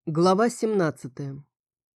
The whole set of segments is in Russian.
Глава 17.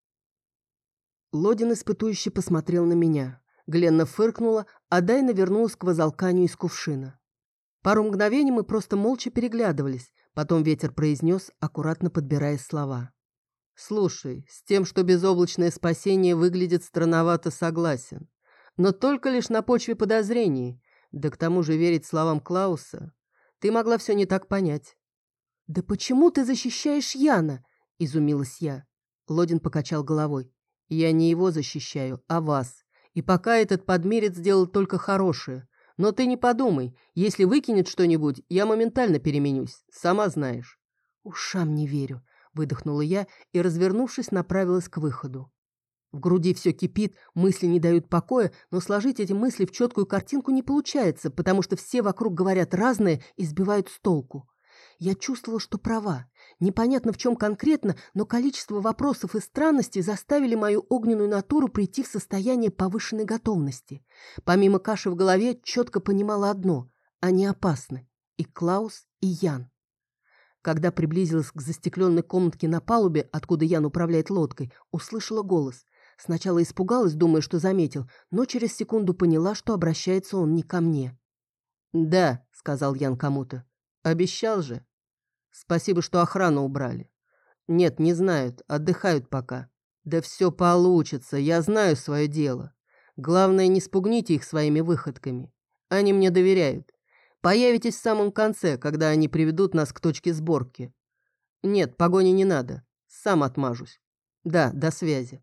Лодин испытующе посмотрел на меня. Гленна фыркнула, а Дайна вернулась к возалканию из кувшина. Пару мгновений мы просто молча переглядывались, потом ветер произнес, аккуратно подбирая слова. «Слушай, с тем, что безоблачное спасение выглядит странновато, согласен. Но только лишь на почве подозрений, да к тому же верить словам Клауса. Ты могла все не так понять». «Да почему ты защищаешь Яна?» – изумилась я. Лодин покачал головой. «Я не его защищаю, а вас. И пока этот подмерец сделал только хорошее. Но ты не подумай, если выкинет что-нибудь, я моментально переменюсь, сама знаешь». «Ушам не верю», – выдохнула я и, развернувшись, направилась к выходу. В груди все кипит, мысли не дают покоя, но сложить эти мысли в четкую картинку не получается, потому что все вокруг говорят разное и сбивают с толку. Я чувствовала, что права. Непонятно в чем конкретно, но количество вопросов и странностей заставили мою огненную натуру прийти в состояние повышенной готовности. Помимо каши в голове, четко понимала одно – они опасны. И Клаус, и Ян. Когда приблизилась к застекленной комнатке на палубе, откуда Ян управляет лодкой, услышала голос. Сначала испугалась, думая, что заметил, но через секунду поняла, что обращается он не ко мне. «Да», — сказал Ян кому-то. «Обещал же. Спасибо, что охрану убрали. Нет, не знают, отдыхают пока. Да все получится, я знаю свое дело. Главное, не спугните их своими выходками. Они мне доверяют. Появитесь в самом конце, когда они приведут нас к точке сборки. Нет, погони не надо. Сам отмажусь. Да, до связи».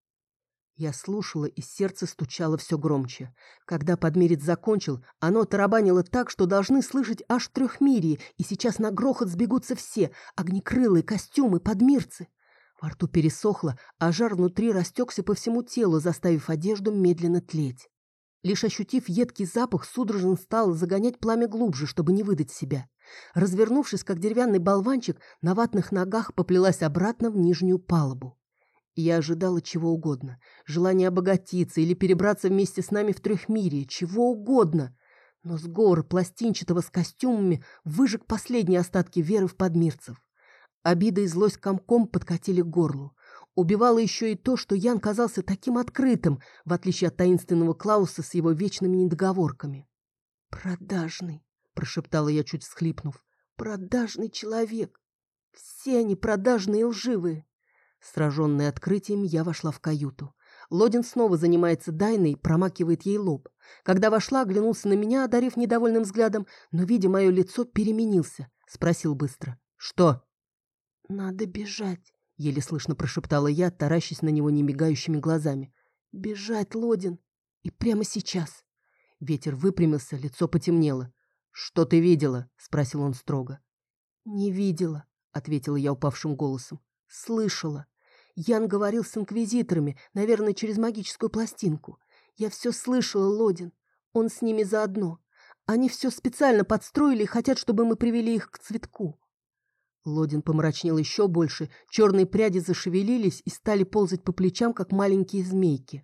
Я слушала, и сердце стучало все громче. Когда подмерец закончил, оно тарабанило так, что должны слышать аж трехмирии, и сейчас на грохот сбегутся все – огнекрылые, костюмы, подмирцы. Во рту пересохло, а жар внутри растекся по всему телу, заставив одежду медленно тлеть. Лишь ощутив едкий запах, судорожно стала загонять пламя глубже, чтобы не выдать себя. Развернувшись, как деревянный болванчик, на ватных ногах поплелась обратно в нижнюю палубу. Я ожидала чего угодно. Желание обогатиться или перебраться вместе с нами в трехмирие. Чего угодно. Но сговор пластинчатого с костюмами выжег последние остатки веры в подмирцев. Обида и злость комком подкатили к горлу. Убивало еще и то, что Ян казался таким открытым, в отличие от таинственного Клауса с его вечными недоговорками. «Продажный», — прошептала я, чуть всхлипнув. «Продажный человек. Все они продажные и лживые». Сраженная открытием, я вошла в каюту. Лодин снова занимается Дайной, промакивает ей лоб. Когда вошла, оглянулся на меня, одарив недовольным взглядом, но, видя мое лицо, переменился. Спросил быстро. «Что?» «Надо бежать», — еле слышно прошептала я, таращась на него немигающими глазами. «Бежать, Лодин! И прямо сейчас!» Ветер выпрямился, лицо потемнело. «Что ты видела?» — спросил он строго. «Не видела», — ответила я упавшим голосом. «Слышала. Ян говорил с инквизиторами, наверное, через магическую пластинку. Я все слышала, Лодин. Он с ними заодно. Они все специально подстроили и хотят, чтобы мы привели их к цветку». Лодин помрачнел еще больше, черные пряди зашевелились и стали ползать по плечам, как маленькие змейки.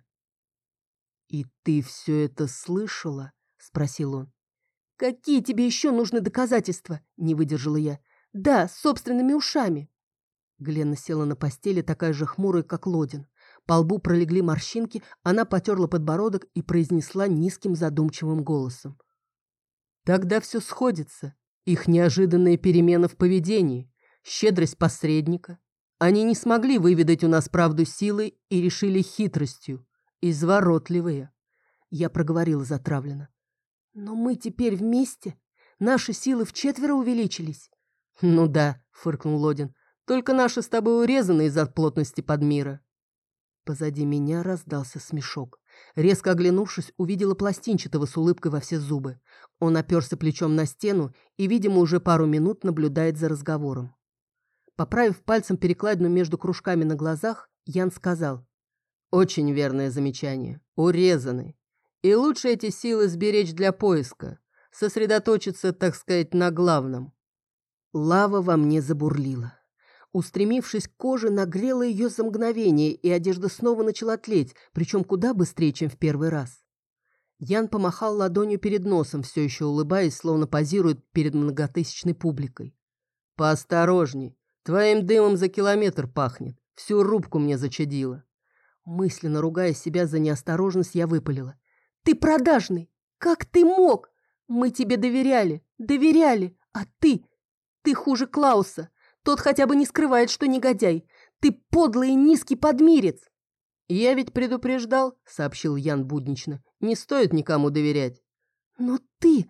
«И ты все это слышала?» — спросил он. «Какие тебе еще нужны доказательства?» — не выдержала я. «Да, собственными ушами». Гленна села на постели, такая же хмурая, как Лодин. По лбу пролегли морщинки, она потерла подбородок и произнесла низким задумчивым голосом. «Тогда все сходится. Их неожиданная перемена в поведении, щедрость посредника. Они не смогли выведать у нас правду силой и решили хитростью. Изворотливые». Я проговорила затравленно. «Но мы теперь вместе. Наши силы вчетверо увеличились». «Ну да», — фыркнул Лодин. «Только наши с тобой урезаны из-за плотности подмира». Позади меня раздался смешок. Резко оглянувшись, увидела пластинчатого с улыбкой во все зубы. Он оперся плечом на стену и, видимо, уже пару минут наблюдает за разговором. Поправив пальцем перекладину между кружками на глазах, Ян сказал. «Очень верное замечание. Урезаны. И лучше эти силы сберечь для поиска. Сосредоточиться, так сказать, на главном». Лава во мне забурлила. Устремившись к коже, нагрела ее за мгновение, и одежда снова начала тлеть, причем куда быстрее, чем в первый раз. Ян помахал ладонью перед носом, все еще улыбаясь, словно позирует перед многотысячной публикой. «Поосторожней. Твоим дымом за километр пахнет. Всю рубку мне зачадило. Мысленно ругая себя за неосторожность, я выпалила. Ты продажный! Как ты мог? Мы тебе доверяли, а ты хуже Клауса. Тот хотя бы не скрывает, что негодяй. Ты подлый и низкий подмирец. Я ведь предупреждал, сообщил Ян буднично. Не стоит никому доверять. Но ты...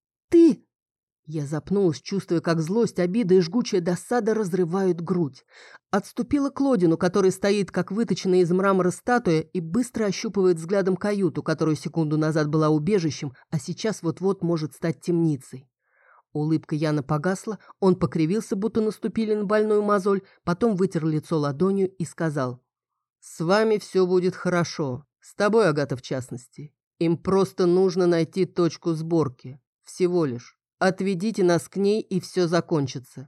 Я запнулась, чувствуя, как злость, обида и жгучая досада разрывают грудь. Отступила к Лодину, который стоит, как выточенная из мрамора статуя, и быстро ощупывает взглядом каюту, которая секунду назад была убежищем, а сейчас вот-вот может стать темницей. Улыбка Яна погасла, он покривился, будто наступили на больную мозоль, потом вытер лицо ладонью и сказал: «С вами все будет хорошо. С тобой, Агата, в частности. Им просто нужно найти точку сборки. Всего лишь. Отведите нас к ней, и все закончится».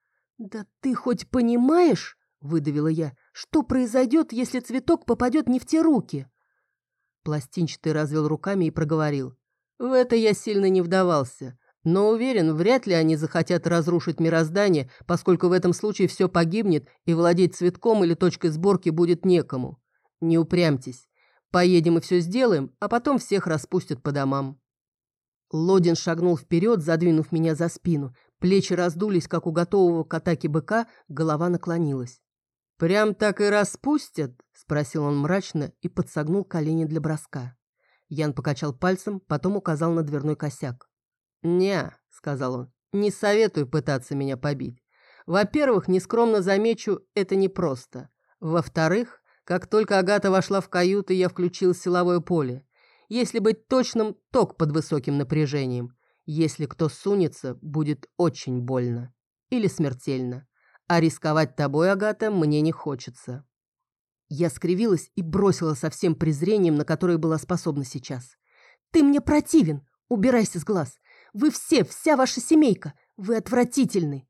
«Да ты хоть понимаешь, — выдавила я, — что произойдет, если цветок попадет не в те руки?» Пластинчатый развел руками и проговорил: «В это я сильно не вдавался, но уверен, вряд ли они захотят разрушить мироздание, поскольку в этом случае все погибнет, и владеть цветком или точкой сборки будет некому. Не упрямьтесь. Поедем и все сделаем, а потом всех распустят по домам». Лодин шагнул вперед, задвинув меня за спину. Плечи раздулись, как у готового к атаке быка, голова наклонилась. «Прям так и распустят?» – спросил он мрачно и подсогнул колени для броска. Ян покачал пальцем, потом указал на дверной косяк. «Не», – сказал он, – «не советую пытаться меня побить. Во-первых, нескромно замечу, это непросто. Во-вторых, как только Агата вошла в каюту, я включил силовое поле. Если быть точным, ток под высоким напряжением. Если кто сунется, будет очень больно. Или смертельно. А рисковать тобой, Агата, мне не хочется». Я скривилась и бросила со всем презрением, на которое была способна сейчас. «Ты мне противен! Убирайся с глаз! Вы все, вся ваша семейка! Вы отвратительны!»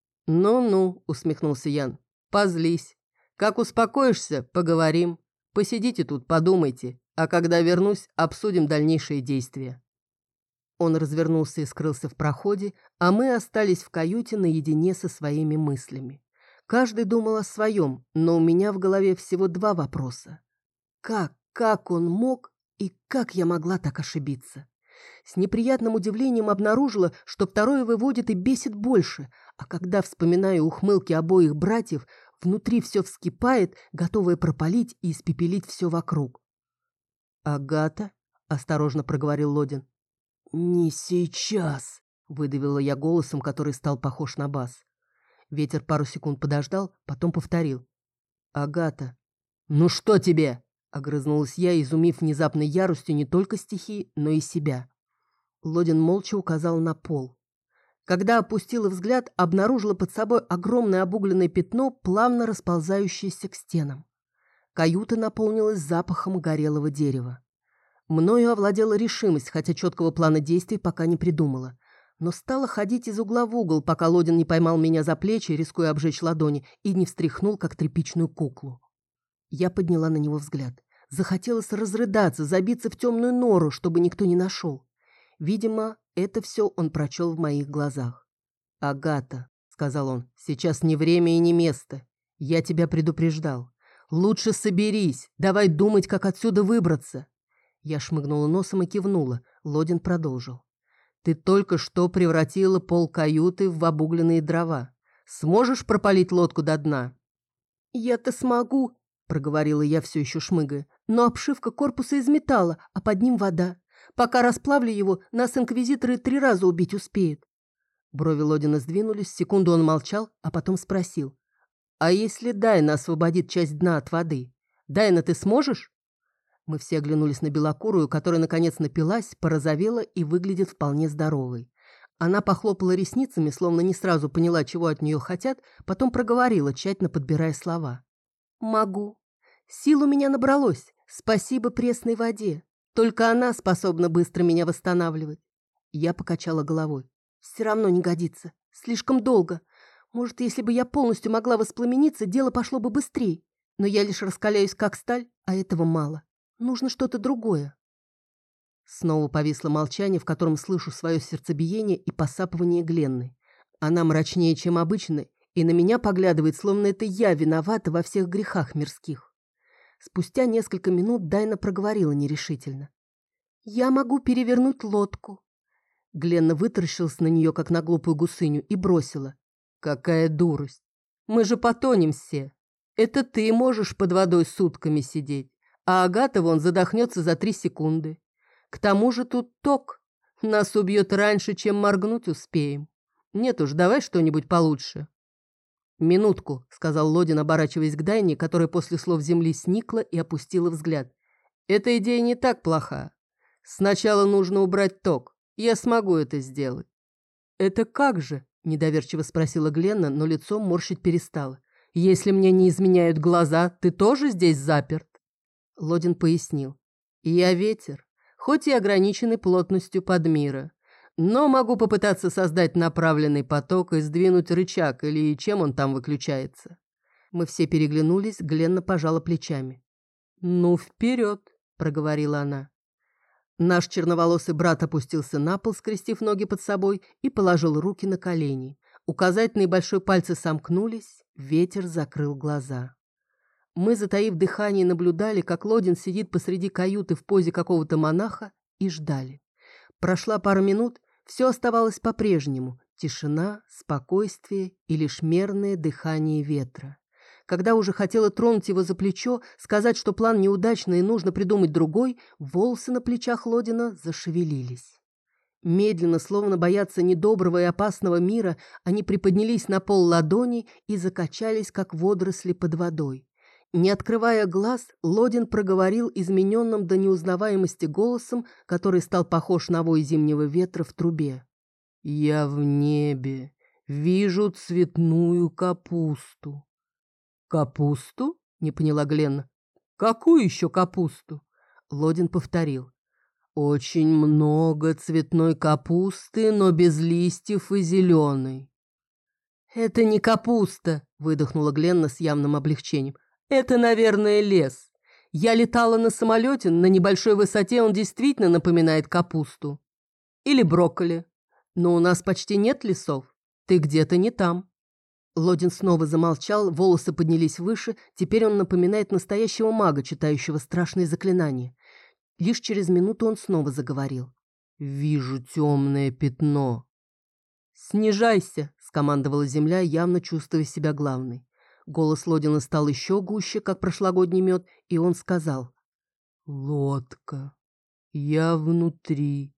«Ну-ну», — усмехнулся Ян, — «позлись. Как успокоишься, поговорим. Посидите тут, подумайте. А когда вернусь, обсудим дальнейшие действия». Он развернулся и скрылся в проходе, а мы остались в каюте наедине со своими мыслями. Каждый думал о своем, но у меня в голове всего два вопроса. Как он мог и как я могла так ошибиться? С неприятным удивлением обнаружила, что второе выводит и бесит больше, а когда вспоминаю ухмылки обоих братьев, внутри все вскипает, готовое пропалить и испепелить все вокруг. «Агата?» – осторожно проговорил Лодин. «Не сейчас», – выдавила я голосом, который стал похож на бас. Ветер пару секунд подождал, потом повторил. «Агата». «Ну что тебе?» – огрызнулась я, изумив внезапной яростью не только стихии, но и себя. Лодин молча указал на пол. Когда опустила взгляд, обнаружила под собой огромное обугленное пятно, плавно расползающееся к стенам. Каюта наполнилась запахом горелого дерева. Мною овладела решимость, хотя четкого плана действий пока не придумала. Но стала ходить из угла в угол, пока Лодин не поймал меня за плечи, рискуя обжечь ладони, и не встряхнул, как тряпичную куклу. Я подняла на него взгляд. Захотелось разрыдаться, забиться в темную нору, чтобы никто не нашел. Видимо, это все он прочел в моих глазах. «Агата», — сказал он, — «сейчас не время и не место. Я тебя предупреждал. Лучше соберись, давай думать, как отсюда выбраться». Я шмыгнула носом и кивнула. Лодин продолжил. «Ты только что превратила пол каюты в обугленные дрова. Сможешь пропалить лодку до дна?» «Я-то смогу», — проговорила я, все еще шмыгая. «Но обшивка корпуса из металла, а под ним вода. Пока расплавлю его, нас инквизиторы 3 раза убить успеют». Брови Лодина сдвинулись, секунду он молчал, а потом спросил. «А если Дайна освободит часть дна от воды? Дайна, ты сможешь?» Мы все оглянулись на белокурую, которая, наконец, напилась, порозовела и выглядит вполне здоровой. Она похлопала ресницами, словно не сразу поняла, чего от нее хотят, потом проговорила, тщательно подбирая слова. «Могу. Сил у меня набралось. Спасибо пресной воде. Только она способна быстро меня восстанавливать». Я покачала головой. «Все равно не годится. Слишком долго. Может, если бы я полностью могла воспламениться, дело пошло бы быстрее. Но я лишь раскаляюсь, как сталь, а этого мало. Нужно что-то другое». Снова повисло молчание, в котором слышу свое сердцебиение и посапывание Гленны. Она мрачнее, чем обычно, и на меня поглядывает, словно это я виновата во всех грехах мирских. Спустя несколько минут Дайна проговорила нерешительно. «Я могу перевернуть лодку». Гленна вытаращилась на нее, как на глупую гусыню, и бросила. «Какая дурость! Мы же потонем все. Это ты можешь под водой сутками сидеть, а Агата вон задохнется за 3 секунды. К тому же тут ток. Нас убьет раньше, чем моргнуть успеем. Нет уж, давай что-нибудь получше». «Минутку», — сказал Лодин, оборачиваясь к Дайне, которая после слов земли сникла и опустила взгляд. «Эта идея не так плоха. Сначала нужно убрать ток. Я смогу это сделать». «Это как же?» – недоверчиво спросила Гленна, но лицо морщить перестала. «Если мне не изменяют глаза, ты тоже здесь заперт?» Лодин пояснил. «Я ветер, хоть и ограниченный плотностью подмира, но могу попытаться создать направленный поток и сдвинуть рычаг, или чем он там выключается». Мы все переглянулись, Гленна пожала плечами. «Ну, вперед!» – проговорила она. Наш черноволосый брат опустился на пол, скрестив ноги под собой, и положил руки на колени. Указательные и большой пальцы сомкнулись, ветер закрыл глаза. Мы, затаив дыхание, наблюдали, как Лодин сидит посреди каюты в позе какого-то монаха, и ждали. Прошла пара минут, все оставалось по-прежнему. Тишина, спокойствие и лишь мерное дыхание ветра. Когда уже хотела тронуть его за плечо, сказать, что план неудачный и нужно придумать другой, волосы на плечах Лодина зашевелились. Медленно, словно боятся недоброго и опасного мира, они приподнялись на пол ладоней и закачались, как водоросли под водой. Не открывая глаз, Лодин проговорил измененным до неузнаваемости голосом, который стал похож на вой зимнего ветра в трубе. «Я в небе вижу цветную капусту». «Капусту?» — не поняла Гленна. «Какую еще капусту?» Лодин повторил. «Очень много цветной капусты, но без листьев и зеленой». «Это не капуста», — выдохнула Гленна с явным облегчением. «Это, наверное, лес. Я летала на самолете, на небольшой высоте он действительно напоминает капусту. Или брокколи. Но у нас почти нет лесов. Ты где-то не там». Лодин снова замолчал, волосы поднялись выше, теперь он напоминает настоящего мага, читающего страшные заклинания. Лишь через минуту он снова заговорил. «Вижу темное пятно». «Снижайся», — скомандовала земля, явно чувствуя себя главной. Голос Лодина стал еще гуще, как прошлогодний мед, и он сказал. «Лодка. Я внутри.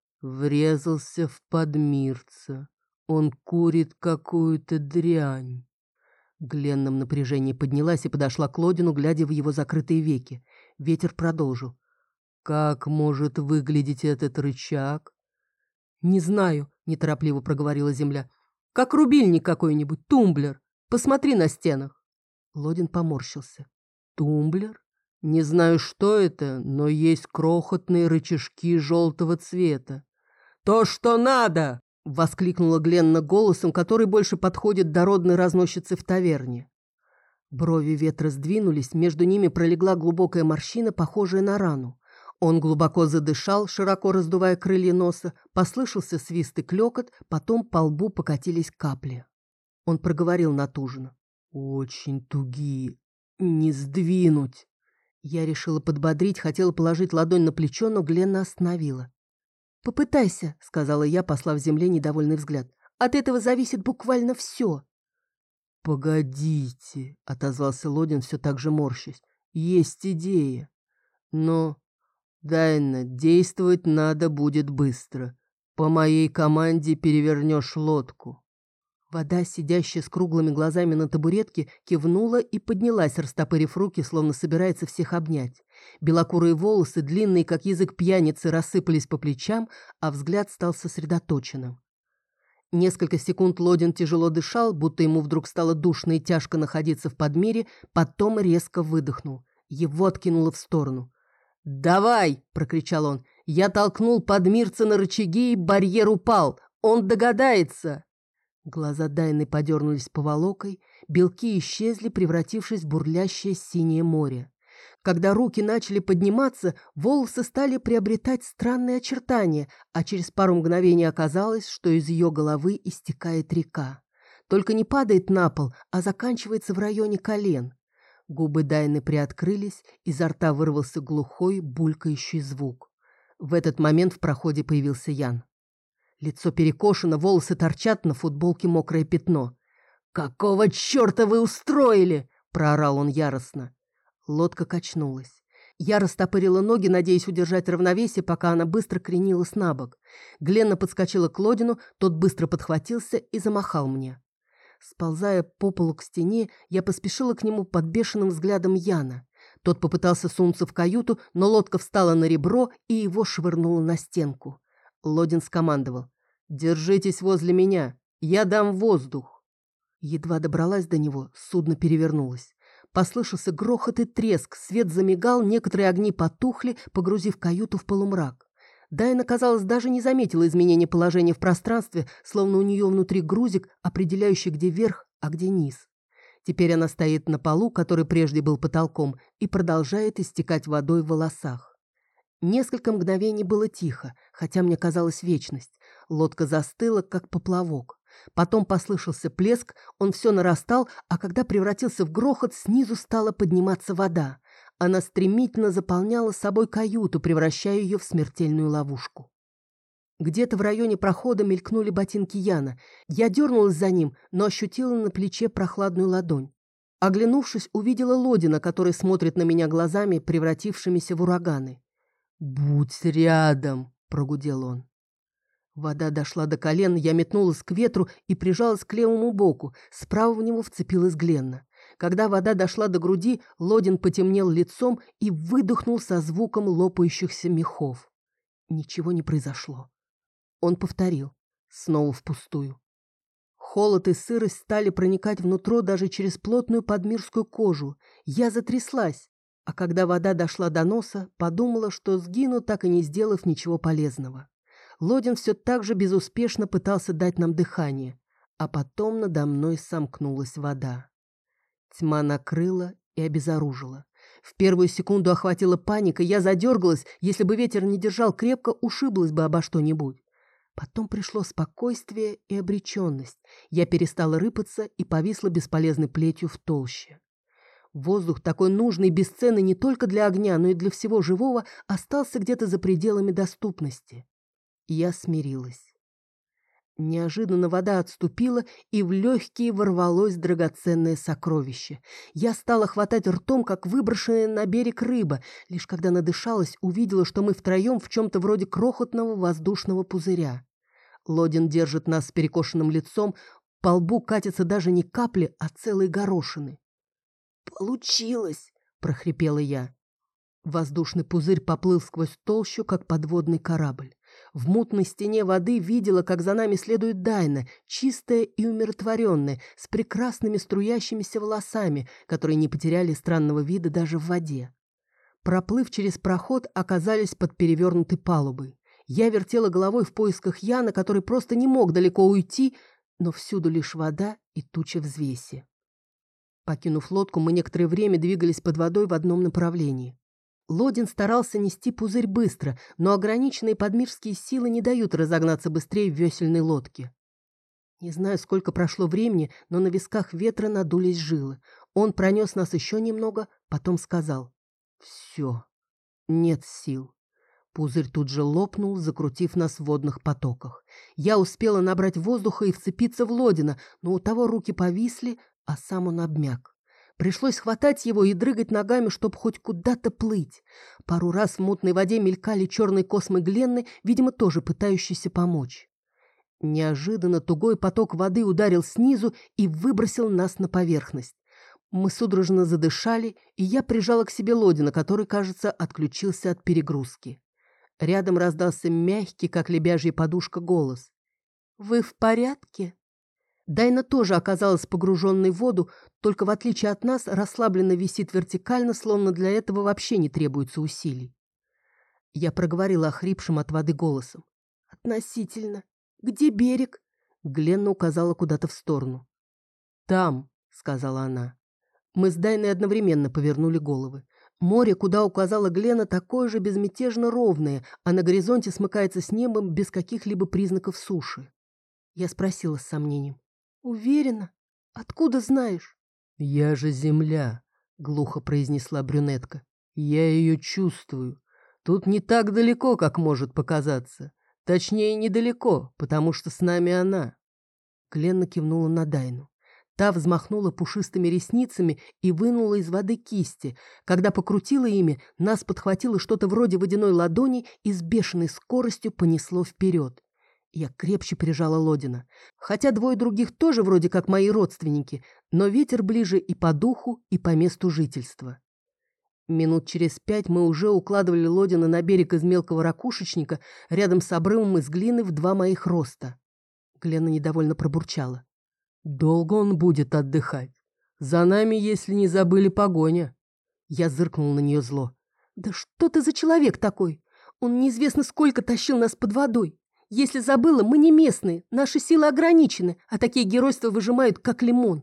Врезался в подмирца. Он курит какую-то дрянь». Гленна в напряжении поднялась и подошла к Лодину, глядя в его закрытые веки. Ветер продолжил. «Как может выглядеть этот рычаг?» «Не знаю», — неторопливо проговорила земля. «Как рубильник какой-нибудь, тумблер. Посмотри на стенах». Лодин поморщился. «Тумблер? Не знаю, что это, но есть крохотные рычажки желтого цвета». «То, что надо!» — воскликнула Гленна голосом, который больше подходит дородной разносчице в таверне. Брови ветра сдвинулись, между ними пролегла глубокая морщина, похожая на рану. Он глубоко задышал, широко раздувая крылья носа, послышался свист и клёкот, потом по лбу покатились капли. Он проговорил натужно. «Очень тугие. Не сдвинуть». Я решила подбодрить, хотела положить ладонь на плечо, но Гленна остановила. «Попытайся», — сказала я, послав земле недовольный взгляд. «От этого зависит буквально все». «Погодите», — отозвался Лодин, все так же морщась. «Есть идея. Но, Дайна, действовать надо будет быстро. По моей команде перевернешь лодку». Вода, сидящая с круглыми глазами на табуретке, кивнула и поднялась, растопырив руки, словно собирается всех обнять. Белокурые волосы, длинные, как язык пьяницы, рассыпались по плечам, а взгляд стал сосредоточенным. Несколько секунд Лодин тяжело дышал, будто ему вдруг стало душно и тяжко находиться в подмире, потом резко выдохнул. Его откинуло в сторону. «Давай!» – прокричал он. «Я толкнул подмирца на рычаги, и барьер упал. Он догадается!» Глаза Дайны подернулись поволокой, белки исчезли, превратившись в бурлящее синее море. Когда руки начали подниматься, волосы стали приобретать странные очертания, а через пару мгновений оказалось, что из ее головы истекает река. только не падает на пол, а заканчивается в районе колен. Губы Дайны приоткрылись, изо рта вырвался глухой, булькающий звук. В этот момент в проходе появился Ян. Лицо перекошено, волосы торчат, на футболке мокрое пятно. «Какого черта вы устроили?» – проорал он яростно. Лодка качнулась. Я растопырила ноги, надеясь удержать равновесие, пока она быстро кренилась на бок. Гленна подскочила к Лодину, тот быстро подхватился и замахал мне. Сползая по полу к стене, я поспешила к нему под бешеным взглядом Яна. Тот попытался сунуться в каюту, но лодка встала на ребро и его швырнула на стенку. Лодин скомандовал: «Держитесь возле меня, я дам воздух». Едва добралась до него, судно перевернулось. Послышался грохот и треск, свет замигал, некоторые огни потухли, погрузив каюту в полумрак. Дайна, казалось, даже не заметила изменения положения в пространстве, словно у нее внутри грузик, определяющий, где верх, а где низ. Теперь она стоит на полу, который прежде был потолком, и продолжает истекать водой в волосах. Несколько мгновений было тихо, хотя мне казалась вечность. Лодка застыла, как поплавок. Потом послышался плеск, он все нарастал, а когда превратился в грохот, снизу стала подниматься вода. Она стремительно заполняла собой каюту, превращая ее в смертельную ловушку. Где-то в районе прохода мелькнули ботинки Яна. Я дернулась за ним, но ощутила на плече прохладную ладонь. Оглянувшись, увидела Лодина, который смотрит на меня глазами, превратившимися в ураганы. «Будь рядом!» – прогудел он. Вода дошла до колен, я метнулась к ветру и прижалась к левому боку. Справа в него вцепилась Гленна. Когда вода дошла до груди, Лодин потемнел лицом и выдохнул со звуком лопающихся мехов. Ничего не произошло. Он повторил. Снова впустую. Холод и сырость стали проникать внутрь даже через плотную подмирскую кожу. Я затряслась, а когда вода дошла до носа, подумала, что сгину, так и не сделав ничего полезного. Лодин все так же безуспешно пытался дать нам дыхание, а потом надо мной сомкнулась вода. Тьма накрыла и обезоружила. В первую секунду охватила паника, я задергалась, если бы ветер не держал крепко, ушиблась бы обо что-нибудь. Потом пришло спокойствие и обреченность. Я перестала рыпаться и повисла бесполезной плетью в толще. Воздух, такой нужный и бесценный не только для огня, но и для всего живого, остался где-то за пределами доступности. Я смирилась. Неожиданно вода отступила, и в легкие ворвалось драгоценное сокровище. Я стала хватать ртом, как выброшенная на берег рыба. Лишь когда надышалась, увидела, что мы втроем в чем-то вроде крохотного воздушного пузыря. Лодин держит нас с перекошенным лицом, по лбу катятся даже не капли, а целые горошины. «Получилось!» – прохрипела я. Воздушный пузырь поплыл сквозь толщу, как подводный корабль. В мутной стене воды видела, как за нами следует Дайна, чистая и умиротворенная, с прекрасными струящимися волосами, которые не потеряли странного вида даже в воде. Проплыв через проход, оказались под перевернутой палубой. Я вертела головой в поисках Яна, который просто не мог далеко уйти, но всюду лишь вода и туча взвеси. Покинув лодку, мы некоторое время двигались под водой в одном направлении. Лодин старался нести пузырь быстро, но ограниченные подмирские силы не дают разогнаться быстрее в весельной лодке. Не знаю, сколько прошло времени, но на висках ветра надулись жилы. Он пронес нас еще немного, потом сказал: «Все, нет сил». Пузырь тут же лопнул, закрутив нас в водных потоках. Я успела набрать воздуха и вцепиться в Лодина, но у того руки повисли, а сам он обмяк. Пришлось хватать его и дрыгать ногами, чтобы хоть куда-то плыть. Пару раз в мутной воде мелькали черные космы Гленны, видимо, тоже пытающиеся помочь. Неожиданно тугой поток воды ударил снизу и выбросил нас на поверхность. Мы судорожно задышали, и я прижала к себе Лодина, который, кажется, отключился от перегрузки. Рядом раздался мягкий, как лебяжья подушка, голос. «Вы в порядке?» Дайна тоже оказалась погруженной в воду, только в отличие от нас расслабленно висит вертикально, словно для этого вообще не требуется усилий. Я проговорила охрипшим от воды голосом. «Относительно. Где берег?» Гленна указала куда-то в сторону. «Там», — сказала она. Мы с Дайной одновременно повернули головы. Море, куда указала Гленна, такое же безмятежно ровное, а на горизонте смыкается с небом без каких-либо признаков суши. Я спросила с сомнением. Уверена? Откуда знаешь? «Я же земля», — глухо произнесла брюнетка. «Я ее чувствую. Тут не так далеко, как может показаться. Точнее, недалеко, потому что с нами она». Гленна кивнула на Дайну. Та взмахнула пушистыми ресницами и вынула из воды кисти. Когда покрутила ими, нас подхватило что-то вроде водяной ладони и с бешеной скоростью понесло вперед. Я крепче прижала Лодина. Хотя двое других тоже вроде как мои родственники, но ветер ближе и по духу, и по месту жительства. Минут через 5 мы уже укладывали Лодина на берег из мелкого ракушечника рядом с обрывом из глины в 2 моих роста. Гленна недовольно пробурчала. «Долго он будет отдыхать? За нами, если не забыли, погоня». Я зыркнул на нее зло. «Да что ты за человек такой? Он неизвестно сколько тащил нас под водой. Если забыла, мы не местные, наши силы ограничены, а такие геройства выжимают, как лимон».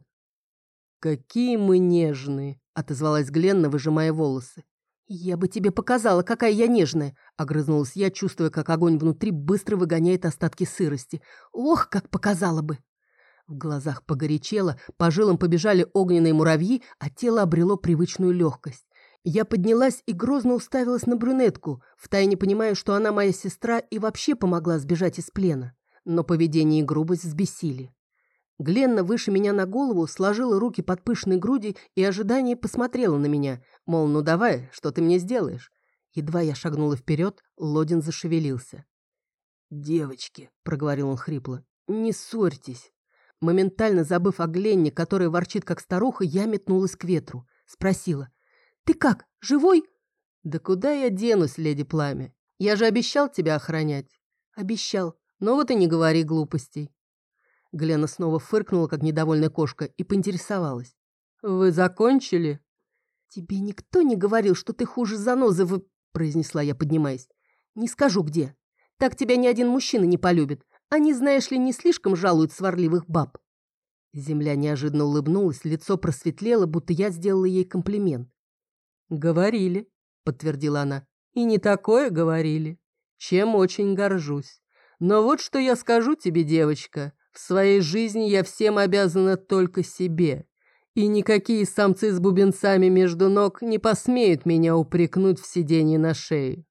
«Какие мы нежные», — отозвалась Гленна, выжимая волосы. «Я бы тебе показала, какая я нежная», — огрызнулась я, чувствуя, как огонь внутри быстро выгоняет остатки сырости. «Ох, как показала бы!» В глазах погорячело, по жилам побежали огненные муравьи, а тело обрело привычную легкость. Я поднялась и грозно уставилась на брюнетку, втайне понимая, что она моя сестра и вообще помогла сбежать из плена. Но поведение и грубость взбесили. Гленна выше меня на голову сложила руки под пышной грудью и ожидание посмотрела на меня, мол, ну давай, что ты мне сделаешь? Едва я шагнула вперед, Лодин зашевелился. «Девочки», — проговорил он хрипло, — «не ссорьтесь». Моментально забыв о Гленне, которая ворчит как старуха, я метнулась к ветру. Спросила: «Ты как, живой?» «Да куда я денусь, леди Пламя? Я же обещал тебя охранять». «Обещал. Но вот и не говори глупостей». Гленна снова фыркнула, как недовольная кошка, и поинтересовалась: «Вы закончили?» «Тебе никто не говорил, что ты хуже занозы в...» — произнесла я, поднимаясь. «Не скажу, где. Так тебя ни один мужчина не полюбит. Они, знаешь ли, не слишком жалуют сварливых баб». Земля неожиданно улыбнулась, лицо просветлело, будто я сделала ей комплимент. «Говорили», — подтвердила она, — «и не такое говорили, чем очень горжусь. Но вот что я скажу тебе, девочка, в своей жизни я всем обязана только себе, и никакие самцы с бубенцами между ног не посмеют меня упрекнуть в сидении на шее».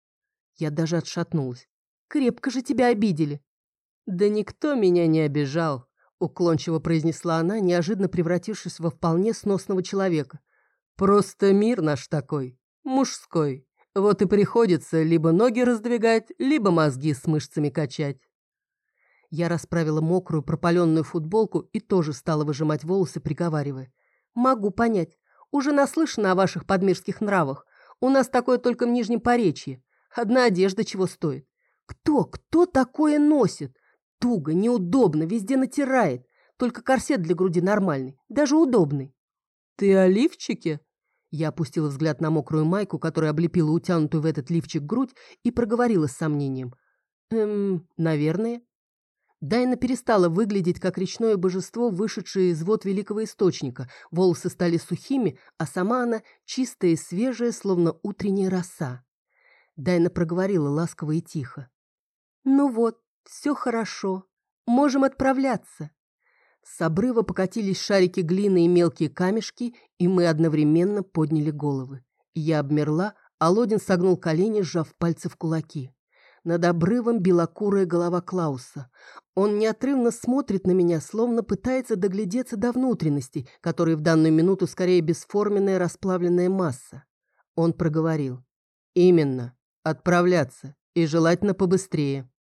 Я даже отшатнулась. «Крепко же тебя обидели». «Да никто меня не обижал», — уклончиво произнесла она, неожиданно превратившись во вполне сносного человека. «Просто мир наш такой, мужской. Вот и приходится либо ноги раздвигать, либо мозги с мышцами качать». Я расправила мокрую пропаленную футболку и тоже стала выжимать волосы, приговаривая: «Могу понять. Уже наслышана о ваших подмирских нравах. У нас такое только в Нижнем Поречье. Одна одежда чего стоит. Кто такое носит? Туго, неудобно, везде натирает. Только корсет для груди нормальный, даже удобный». «Ты о лифчике?» Я опустила взгляд на мокрую майку, которая облепила утянутую в этот лифчик грудь, и проговорила с сомнением: наверное». Дайна перестала выглядеть как речное божество, вышедшее из вод великого источника. Волосы стали сухими, а сама она чистая и свежая, словно утренняя роса. Дайна проговорила ласково и тихо: «Ну вот, все хорошо. Можем отправляться». С обрыва покатились шарики глины и мелкие камешки, и мы одновременно подняли головы. Я обмерла, а Лодин согнул колени, сжав пальцы в кулаки. Над обрывом белокурая голова Клауса. Он неотрывно смотрит на меня, словно пытается доглядеться до внутренностей, которые в данную минуту скорее бесформенная расплавленная масса. Он проговорил: «Именно, отправляться, и желательно побыстрее».